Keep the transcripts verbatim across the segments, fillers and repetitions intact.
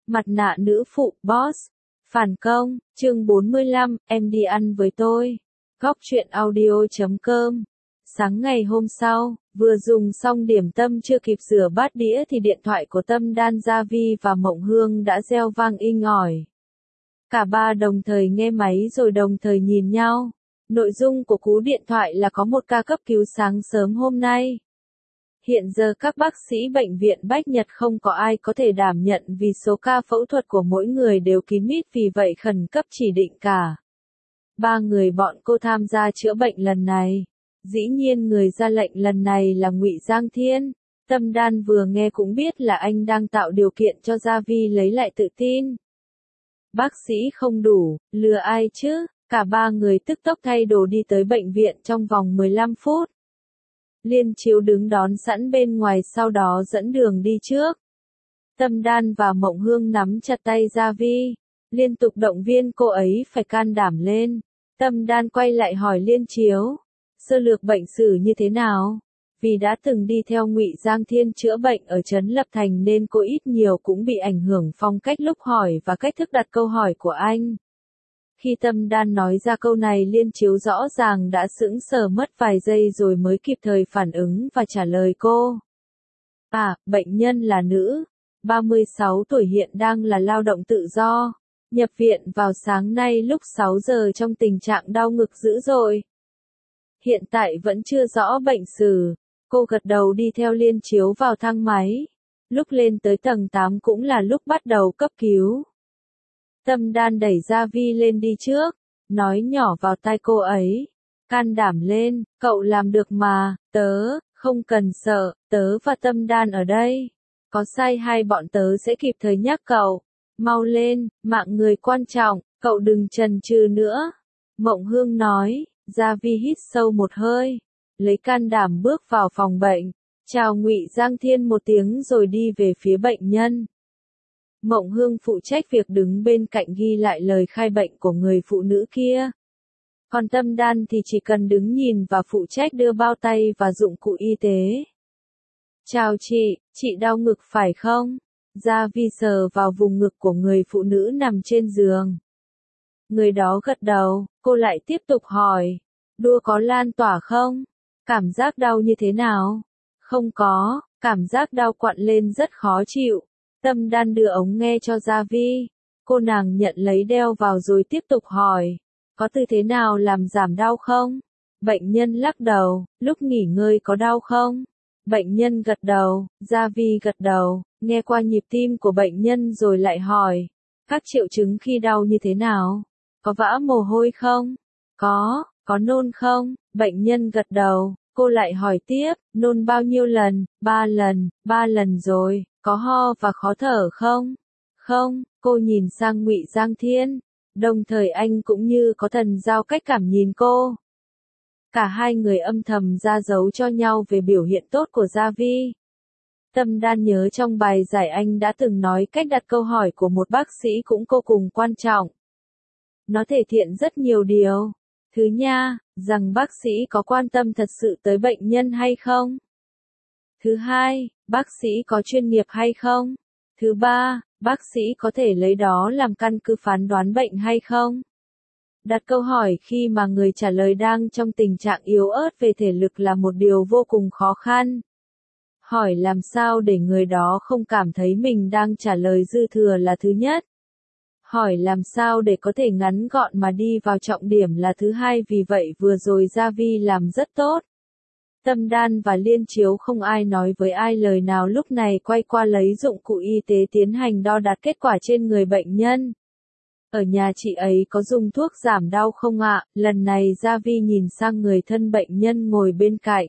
Mặt nạ nữ phụ, boss. Phản công, chương bốn mươi lăm, em đi ăn với tôi. Góc truyện audio chấm com. Sáng ngày hôm sau, vừa dùng xong điểm tâm chưa kịp rửa bát đĩa thì điện thoại của Tâm Đan, Gia Vi và Mộng Hương đã reo vang inh ỏi. Cả ba đồng thời nghe máy rồi đồng thời nhìn nhau. Nội dung của cú điện thoại là có một ca cấp cứu sáng sớm hôm nay. Hiện giờ các bác sĩ bệnh viện Bách Nhật không có ai có thể đảm nhận vì số ca phẫu thuật của mỗi người đều kín mít, vì vậy khẩn cấp chỉ định cả. Ba người bọn cô tham gia chữa bệnh lần này. Dĩ nhiên người ra lệnh lần này là Ngụy Giang Thiên. Tâm Đan vừa nghe cũng biết là anh đang tạo điều kiện cho Gia Vi lấy lại tự tin. Bác sĩ không đủ, lừa ai chứ? Cả ba người tức tốc thay đồ đi tới bệnh viện trong vòng mười lăm phút. Liên Chiếu đứng đón sẵn bên ngoài, sau đó dẫn đường đi trước. Tâm Đan và Mộng Hương nắm chặt tay Gia Vi, liên tục động viên cô ấy phải can đảm lên. Tâm Đan quay lại hỏi Liên Chiếu, sơ lược bệnh sử như thế nào? Vì đã từng đi theo Ngụy Giang Thiên chữa bệnh ở Trấn Lập Thành nên cô ít nhiều cũng bị ảnh hưởng phong cách lúc hỏi và cách thức đặt câu hỏi của anh. Khi Tâm Đan nói ra câu này, Liên Chiếu rõ ràng đã sững sờ mất vài giây rồi mới kịp thời phản ứng và trả lời cô. À, bệnh nhân là nữ, ba mươi sáu tuổi, hiện đang là lao động tự do. Nhập viện vào sáng nay lúc sáu giờ trong tình trạng đau ngực dữ dội. Hiện tại vẫn chưa rõ bệnh sử. Cô gật đầu đi theo Liên Chiếu vào thang máy. Lúc lên tới tầng tám cũng là lúc bắt đầu cấp cứu. Tâm Đan đẩy Gia Vi lên đi trước, nói nhỏ vào tai cô ấy. Can đảm lên, cậu làm được mà, tớ, không cần sợ, tớ và Tâm Đan ở đây. Có sai hai bọn tớ sẽ kịp thời nhắc cậu. Mau lên, mạng người quan trọng, cậu đừng chần chừ nữa. Mộng Hương nói. Gia Vi hít sâu một hơi, lấy can đảm bước vào phòng bệnh, chào Ngụy Giang Thiên một tiếng rồi đi về phía bệnh nhân. Mộng Hương phụ trách việc đứng bên cạnh ghi lại lời khai bệnh của người phụ nữ kia. Còn Tâm Đan thì chỉ cần đứng nhìn và phụ trách đưa bao tay và dụng cụ y tế. Chào chị, chị đau ngực phải không? Gia Vi sờ vào vùng ngực của người phụ nữ nằm trên giường. Người đó gật đầu, cô lại tiếp tục hỏi, đua có lan tỏa không? Cảm giác đau như thế nào? Không có, cảm giác đau quặn lên rất khó chịu. Tâm Đan đưa ống nghe cho Gia Vi, cô nàng nhận lấy đeo vào rồi tiếp tục hỏi, có tư thế nào làm giảm đau không? Bệnh nhân lắc đầu, lúc nghỉ ngơi có đau không? Bệnh nhân gật đầu, Gia Vi gật đầu, nghe qua nhịp tim của bệnh nhân rồi lại hỏi, các triệu chứng khi đau như thế nào? Có vã mồ hôi không? Có, có nôn không? Bệnh nhân gật đầu, cô lại hỏi tiếp, nôn bao nhiêu lần? Ba lần, ba lần rồi, có ho và khó thở không? Không, cô nhìn sang Ngụy Giang Thiên, đồng thời anh cũng như có thần giao cách cảm nhìn cô. Cả hai người âm thầm ra dấu cho nhau về biểu hiện tốt của Gia Vi. Tâm Đan nhớ trong bài giải anh đã từng nói cách đặt câu hỏi của một bác sĩ cũng vô cùng quan trọng. Nó thể hiện rất nhiều điều. Thứ nha, rằng bác sĩ có quan tâm thật sự tới bệnh nhân hay không? Thứ hai, bác sĩ có chuyên nghiệp hay không? Thứ ba, bác sĩ có thể lấy đó làm căn cứ phán đoán bệnh hay không? Đặt câu hỏi khi mà người trả lời đang trong tình trạng yếu ớt về thể lực là một điều vô cùng khó khăn. Hỏi làm sao để người đó không cảm thấy mình đang trả lời dư thừa là thứ nhất. Hỏi làm sao để có thể ngắn gọn mà đi vào trọng điểm là thứ hai, vì vậy vừa rồi Gia Vi làm rất tốt. Tâm Đan và Liên Chiếu không ai nói với ai lời nào, lúc này quay qua lấy dụng cụ y tế tiến hành đo đạc kết quả trên người bệnh nhân. Ở nhà chị ấy có dùng thuốc giảm đau không ạ? Lần này Gia Vi nhìn sang người thân bệnh nhân ngồi bên cạnh.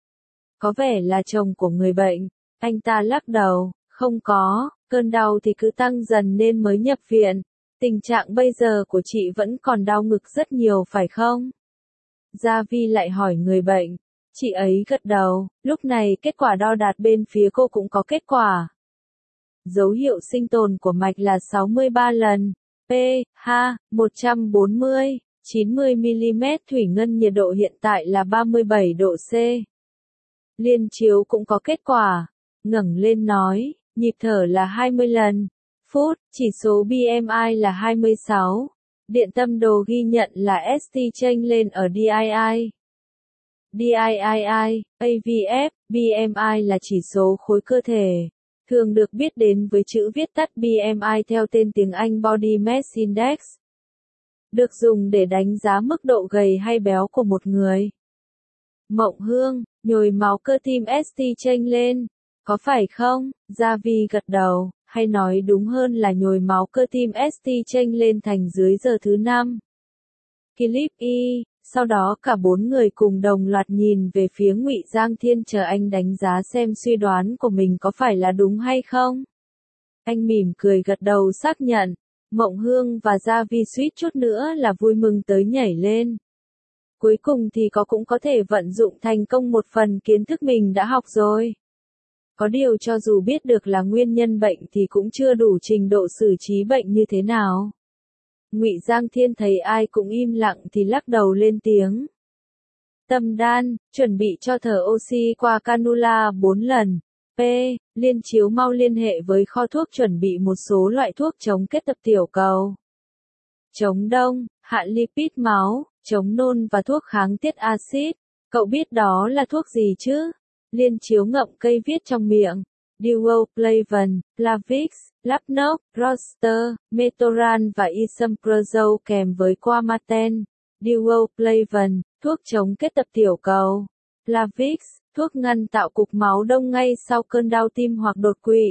Có vẻ là chồng của người bệnh. Anh ta lắc đầu, không có, cơn đau thì cứ tăng dần nên mới nhập viện. Tình trạng bây giờ của chị vẫn còn đau ngực rất nhiều phải không? Gia Vi lại hỏi người bệnh. Chị ấy gật đầu, lúc này kết quả đo đạc bên phía cô cũng có kết quả. Dấu hiệu sinh tồn của mạch là sáu mươi ba lần, pH một trăm bốn mươi, chín mươi mi-li-mét thủy ngân, nhiệt độ hiện tại là ba mươi bảy độ C. Liên Chiếu cũng có kết quả, ngẩng lên nói, nhịp thở là hai mươi lần, phút, chỉ số B M I là hai mươi sáu. Điện tâm đồ ghi nhận là ét tê chênh lên ở D I I. D I I I, A V F, B M I là chỉ số khối cơ thể, thường được biết đến với chữ viết tắt B M I theo tên tiếng Anh Body Mass Index, được dùng để đánh giá mức độ gầy hay béo của một người. Mộng Hương, nhồi máu cơ tim ét tê chênh lên, có phải không? Gia Vi gật đầu, hay nói đúng hơn là nhồi máu cơ tim ét tê chênh lên thành dưới giờ thứ năm. Clip Y, sau đó cả bốn người cùng đồng loạt nhìn về phía Ngụy Giang Thiên chờ anh đánh giá xem suy đoán của mình có phải là đúng hay không. Anh mỉm cười gật đầu xác nhận. Mộng Hương và Gia Vi suýt chút nữa là vui mừng tới nhảy lên. Cuối cùng thì có cũng có thể vận dụng thành công một phần kiến thức mình đã học rồi. Có điều cho dù biết được là nguyên nhân bệnh thì cũng chưa đủ trình độ xử trí bệnh như thế nào. Ngụy Giang Thiên thấy ai cũng im lặng thì lắc đầu lên tiếng. Tâm đan, chuẩn bị cho thở oxy qua cannula bốn lần. P. Liên Chiếu mau liên hệ với kho thuốc chuẩn bị một số loại thuốc chống kết tập tiểu cầu, chống đông, hạ lipid máu, chống nôn và thuốc kháng tiết axit. Cậu biết đó là thuốc gì chứ? Liên Chiếu ngậm cây viết trong miệng. Duoflavin, Plavix, Lapnok, Roster, Metoran và Esomeprazole kèm với Quamaten. Duoflavin, thuốc chống kết tập tiểu cầu. Plavix, thuốc ngăn tạo cục máu đông ngay sau cơn đau tim hoặc đột quỵ.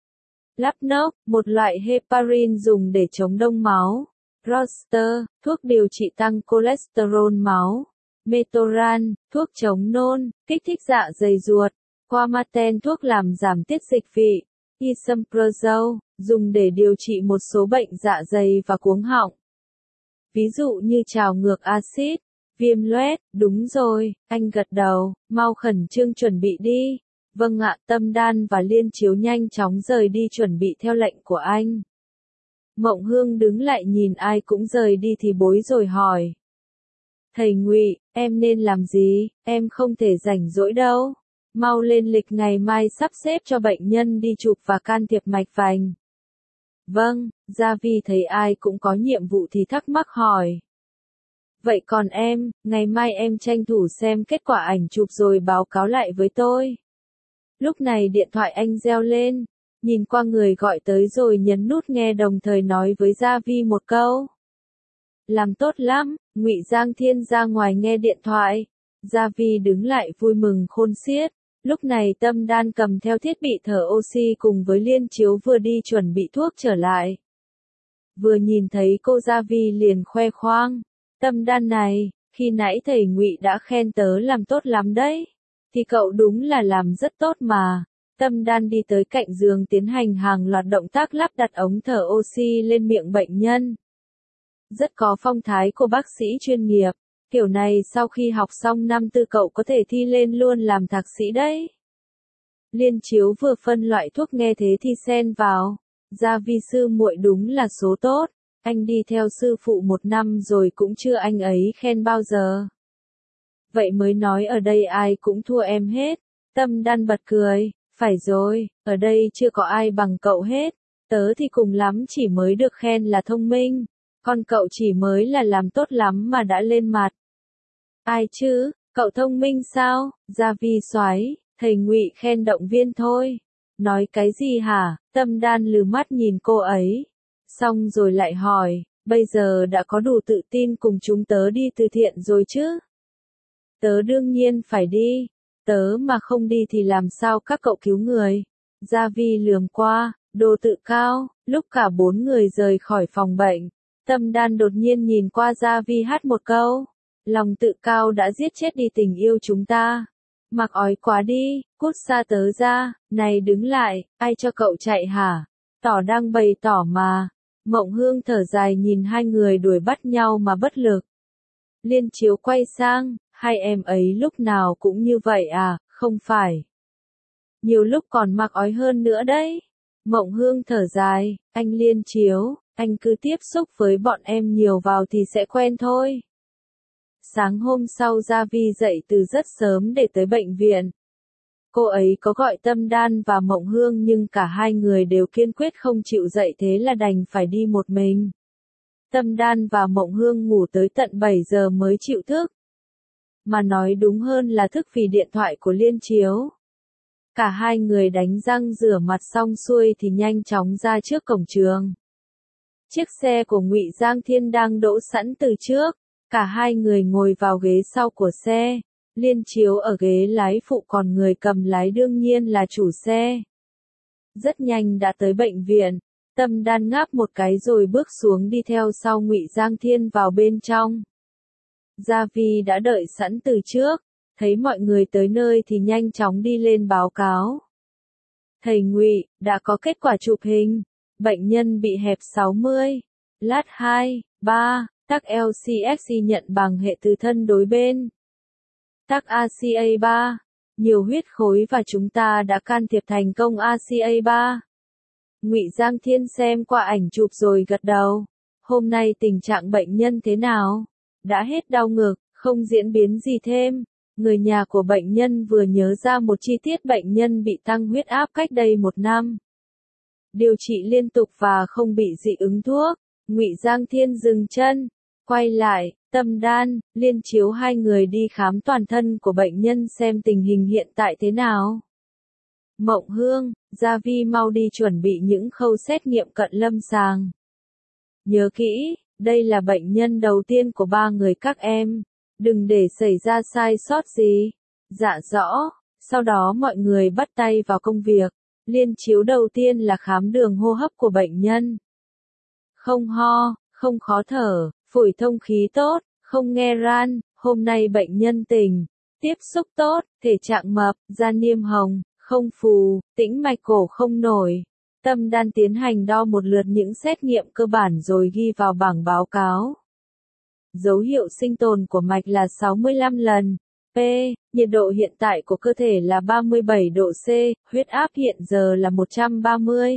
Lapnok, một loại heparin dùng để chống đông máu. Roster, thuốc điều trị tăng cholesterol máu. Metoran, thuốc chống nôn, kích thích dạ dày ruột. Quamaten, thuốc làm giảm tiết dịch vị. Esomeprazole, dùng để điều trị một số bệnh dạ dày và cuống họng. Ví dụ như trào ngược axit, viêm loét. Đúng rồi, anh gật đầu, mau khẩn trương chuẩn bị đi. Vâng ạ. Tâm Đan và Liên Chiếu nhanh chóng rời đi chuẩn bị theo lệnh của anh. Mộng Hương đứng lại nhìn ai cũng rời đi thì bối rồi hỏi. Thầy Ngụy, em nên làm gì? Em không thể rảnh rỗi đâu. Mau lên lịch ngày mai sắp xếp cho bệnh nhân đi chụp và can thiệp mạch vành. Vâng. Gia Vi thấy ai cũng có nhiệm vụ thì thắc mắc hỏi. Vậy còn em, ngày mai em tranh thủ xem kết quả ảnh chụp rồi báo cáo lại với tôi. Lúc này điện thoại anh reo lên, nhìn qua người gọi tới rồi nhấn nút nghe đồng thời nói với Gia Vi một câu. Làm tốt lắm. Ngụy Giang Thiên ra ngoài nghe điện thoại. Gia Vi đứng lại vui mừng khôn xiết. Lúc này Tâm Đan cầm theo thiết bị thở oxy cùng với Liên Chiếu vừa đi chuẩn bị thuốc trở lại. Vừa nhìn thấy cô Gia Vi liền khoe khoang. Tâm Đan này, khi nãy thầy Ngụy đã khen tớ làm tốt lắm đấy. Thì cậu đúng là làm rất tốt mà. Tâm Đan đi tới cạnh giường tiến hành hàng loạt động tác lắp đặt ống thở oxy lên miệng bệnh nhân. Rất có phong thái của bác sĩ chuyên nghiệp. Kiểu này sau khi học xong năm tư cậu có thể thi lên luôn làm thạc sĩ đấy. Liên Chiếu vừa phân loại thuốc nghe thế thì xen vào. Gia Vi sư muội đúng là số tốt. Anh đi theo sư phụ một năm rồi cũng chưa anh ấy khen bao giờ. Vậy mới nói ở đây ai cũng thua em hết. Tâm Đan bật cười. Phải rồi, ở đây chưa có ai bằng cậu hết. Tớ thì cùng lắm chỉ mới được khen là thông minh. Còn cậu chỉ mới là làm tốt lắm mà đã lên mặt. Ai chứ, cậu thông minh sao? Gia Vi xoáy, thầy Ngụy khen động viên thôi. Nói cái gì hả? Tâm Đan lừ mắt nhìn cô ấy. Xong rồi lại hỏi, bây giờ đã có đủ tự tin cùng chúng tớ đi từ thiện rồi chứ? Tớ đương nhiên phải đi. Tớ mà không đi thì làm sao các cậu cứu người? Gia Vi lườm qua, đồ tự cao. Lúc cả bốn người rời khỏi phòng bệnh, Tâm Đan đột nhiên nhìn qua Gia Vi hát một câu. Lòng tự cao đã giết chết đi tình yêu chúng ta. Mặc ói quá đi, cút xa tớ ra. Này đứng lại, ai cho cậu chạy hả? Tỏ đang bày tỏ mà. Mộng Hương thở dài nhìn hai người đuổi bắt nhau mà bất lực. Liên Chiếu quay sang, hai em ấy lúc nào cũng như vậy à, không phải? Nhiều lúc còn mặc ói hơn nữa đấy. Mộng Hương thở dài, anh Liên Chiếu, anh cứ tiếp xúc với bọn em nhiều vào thì sẽ quen thôi. Sáng hôm sau Gia Vi dậy từ rất sớm để tới bệnh viện. Cô ấy có gọi Tâm Đan và Mộng Hương nhưng cả hai người đều kiên quyết không chịu dậy, thế là đành phải đi một mình. Tâm Đan và Mộng Hương ngủ tới tận bảy giờ mới chịu thức. Mà nói đúng hơn là thức vì điện thoại của Liên Chiếu. Cả hai người đánh răng rửa mặt xong xuôi thì nhanh chóng ra trước cổng trường. Chiếc xe của Ngụy Giang Thiên đang đỗ sẵn từ trước, cả hai người ngồi vào ghế sau của xe. Liên Chiếu ở ghế lái phụ còn người cầm lái đương nhiên là chủ xe. Rất nhanh đã tới bệnh viện, Tâm Đan ngáp một cái rồi bước xuống đi theo sau Ngụy Giang Thiên vào bên trong. Gia Vi đã đợi sẵn từ trước, thấy mọi người tới nơi thì nhanh chóng đi lên báo cáo. Thầy Ngụy, đã có kết quả chụp hình, bệnh nhân bị hẹp sáu mươi, lát hai, ba, tắc lờ xê ích xê nhận bằng hệ từ thân đối bên. Tắc a xê a ba, nhiều huyết khối và chúng ta đã can thiệp thành công a xê a ba. Ngụy Giang Thiên xem qua ảnh chụp rồi gật đầu. Hôm nay tình trạng bệnh nhân thế nào? Đã hết đau ngực, không diễn biến gì thêm. Người nhà của bệnh nhân vừa nhớ ra một chi tiết, bệnh nhân bị tăng huyết áp cách đây một năm. Điều trị liên tục và không bị dị ứng thuốc. Ngụy Giang Thiên dừng chân, quay lại, Tâm Đan, Liên Chiếu hai người đi khám toàn thân của bệnh nhân xem tình hình hiện tại thế nào. Mộng Hương, Gia Vi mau đi chuẩn bị những khâu xét nghiệm cận lâm sàng. Nhớ kỹ, đây là bệnh nhân đầu tiên của ba người các em. Đừng để xảy ra sai sót gì. Dạ rõ, sau đó mọi người bắt tay vào công việc. Liên Chiếu đầu tiên là khám đường hô hấp của bệnh nhân. Không ho, không khó thở, phổi thông khí tốt, không nghe ran, hôm nay bệnh nhân tỉnh, tiếp xúc tốt, thể trạng mập, da niêm hồng, không phù, tĩnh mạch cổ không nổi. Tâm Đan tiến hành đo một lượt những xét nghiệm cơ bản rồi ghi vào bảng báo cáo. Dấu hiệu sinh tồn của mạch là sáu mươi lăm lần. P, nhiệt độ hiện tại của cơ thể là ba mươi bảy độ C, huyết áp hiện giờ là một trăm ba mươi.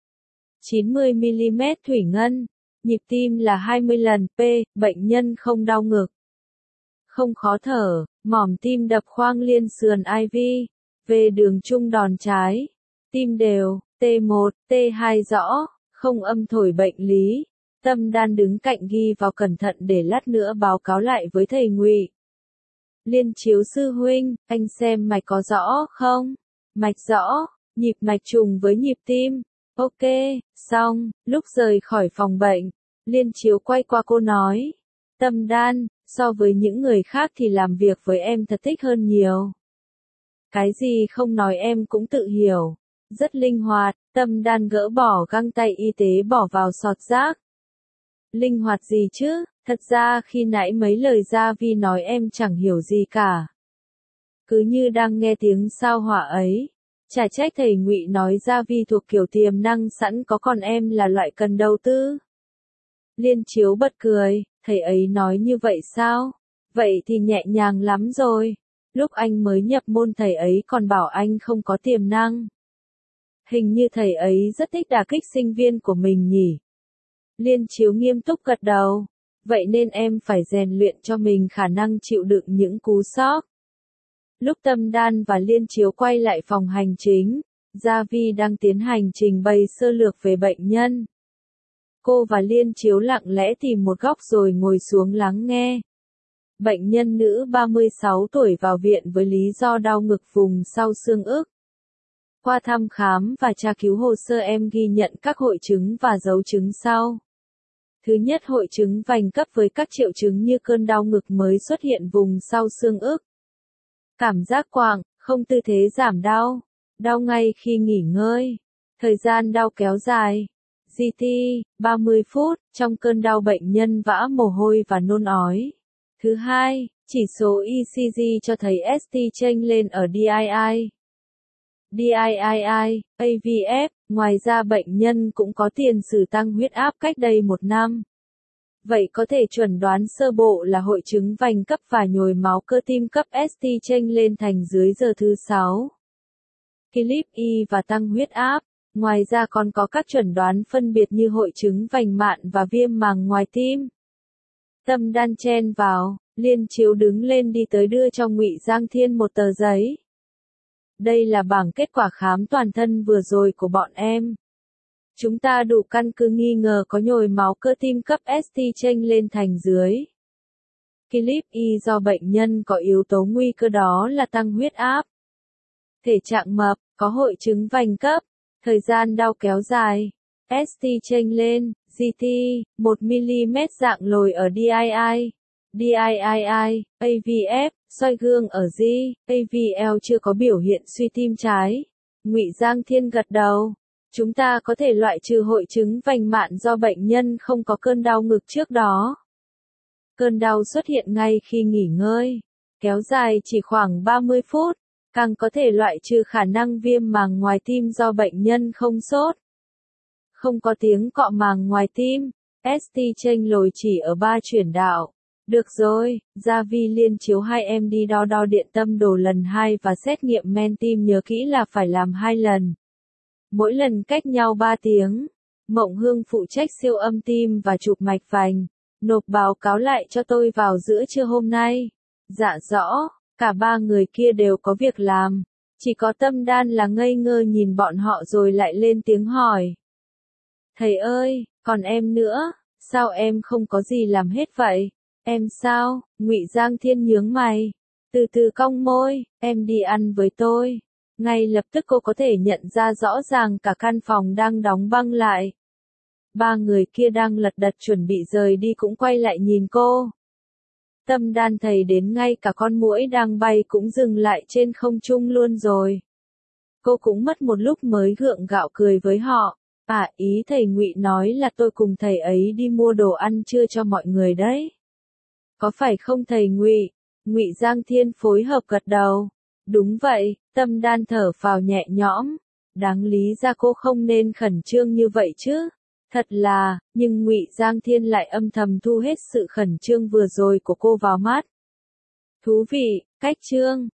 chín mươi mi-li-mét thủy ngân, nhịp tim là hai mươi lần. P, bệnh nhân không đau ngực, không khó thở, mỏm tim đập khoang liên sườn i vê. Về đường trung đòn trái, tim đều, T một, T hai rõ, không âm thổi bệnh lý. Tâm Đan đứng cạnh ghi vào cẩn thận để lát nữa báo cáo lại với thầy Ngụy. Liên Chiếu sư huynh, anh xem mạch có rõ không? Mạch rõ, nhịp mạch trùng với nhịp tim. Ok, xong, lúc rời khỏi phòng bệnh, Liên Chiếu quay qua cô nói. Tâm Đan, so với những người khác thì làm việc với em thật thích hơn nhiều. Cái gì không nói em cũng tự hiểu. Rất linh hoạt. Tâm Đan gỡ bỏ găng tay y tế bỏ vào sọt rác. Linh hoạt gì chứ, thật ra khi nãy mấy lời Gia Vi nói em chẳng hiểu gì cả. Cứ như đang nghe tiếng sao hỏa ấy. Chả trách thầy Ngụy nói Gia Vi thuộc kiểu tiềm năng sẵn có, còn em là loại cần đầu tư. Liên Chiếu bật cười, thầy ấy nói như vậy sao? Vậy thì nhẹ nhàng lắm rồi. Lúc anh mới nhập môn thầy ấy còn bảo anh không có tiềm năng. Hình như thầy ấy rất thích đả kích sinh viên của mình nhỉ? Liên Chiếu nghiêm túc gật đầu. Vậy nên em phải rèn luyện cho mình khả năng chịu đựng những cú sốc. Lúc Tâm Đan và Liên Chiếu quay lại phòng hành chính, Gia Vi đang tiến hành trình bày sơ lược về bệnh nhân. Cô và Liên Chiếu lặng lẽ tìm một góc rồi ngồi xuống lắng nghe. Bệnh nhân nữ ba mươi sáu tuổi vào viện với lý do đau ngực vùng sau xương ức. Qua thăm khám và tra cứu hồ sơ em ghi nhận các hội chứng và dấu chứng sau. Thứ nhất, hội chứng vành cấp với các triệu chứng như cơn đau ngực mới xuất hiện vùng sau xương ức. Cảm giác quặn, không tư thế giảm đau. Đau ngay khi nghỉ ngơi. Thời gian đau kéo dài. giê tê, ba mươi phút, trong cơn đau bệnh nhân vã mồ hôi và nôn ói. Thứ hai, chỉ số e xê giê cho thấy ét tê chênh lên ở đê i i. đê i i i, a vê ép, ngoài ra bệnh nhân cũng có tiền sử tăng huyết áp cách đây một năm. Vậy có thể chuẩn đoán sơ bộ là hội chứng vành cấp và nhồi máu cơ tim cấp ét tê chênh lên thành dưới giờ thứ sáu. Clip Y và tăng huyết áp. Ngoài ra còn có các chuẩn đoán phân biệt như hội chứng vành mạn và viêm màng ngoài tim. Tâm Đan chen vào, Liên Chiếu đứng lên đi tới đưa cho Ngụy Giang Thiên một tờ giấy. Đây là bảng kết quả khám toàn thân vừa rồi của bọn em. Chúng ta đủ căn cứ nghi ngờ có nhồi máu cơ tim cấp ét tê chênh lên thành dưới. Clip Y do bệnh nhân có yếu tố nguy cơ đó là tăng huyết áp, thể trạng mập, có hội chứng vành cấp, thời gian đau kéo dài, ét tê chênh lên, giê tê, một mi-li-mét dạng lồi ở đê i i, đê i i i, a vê ép, soi gương ở G, a vê lờ chưa có biểu hiện suy tim trái. Ngụy Giang Thiên gật đầu. Chúng ta có thể loại trừ hội chứng vành mạn do bệnh nhân không có cơn đau ngực trước đó. Cơn đau xuất hiện ngay khi nghỉ ngơi, kéo dài chỉ khoảng ba mươi phút, càng có thể loại trừ khả năng viêm màng ngoài tim do bệnh nhân không sốt. Không có tiếng cọ màng ngoài tim, ét tê chênh lồi chỉ ở ba chuyển đạo. Được rồi, Gia Vi liên chiếu hai em đi đo đo điện tâm đồ lần hai và xét nghiệm men tim, nhớ kỹ là phải làm hai lần. Mỗi lần cách nhau ba tiếng. Mộng Hương phụ trách siêu âm tim và chụp mạch vành. Nộp báo cáo lại cho tôi vào giữa trưa hôm nay. Dạ rõ, cả ba người kia đều có việc làm. Chỉ có Tâm Đan là ngây ngơ nhìn bọn họ rồi lại lên tiếng hỏi. Thầy ơi, còn em nữa, sao em không có gì làm hết vậy? Em sao? Ngụy Giang Thiên nhướng mày. Từ từ cong môi, em đi ăn với tôi. Ngay lập tức cô có thể nhận ra rõ ràng cả căn phòng đang đóng băng lại. Ba người kia đang lật đật chuẩn bị rời đi cũng quay lại nhìn cô. Tâm Đan thầy đến ngay cả con muỗi đang bay cũng dừng lại trên không trung luôn rồi. Cô cũng mất một lúc mới gượng gạo cười với họ. À, ý thầy Ngụy nói là tôi cùng thầy ấy đi mua đồ ăn trưa cho mọi người đấy. Có phải không thầy Ngụy? Ngụy Giang Thiên phối hợp gật đầu. Đúng vậy, Tâm Đan thở phào nhẹ nhõm. Đáng lý ra cô không nên khẩn trương như vậy chứ. Thật là, nhưng Ngụy Giang Thiên lại âm thầm thu hết sự khẩn trương vừa rồi của cô vào mắt. Thú vị, cách chương.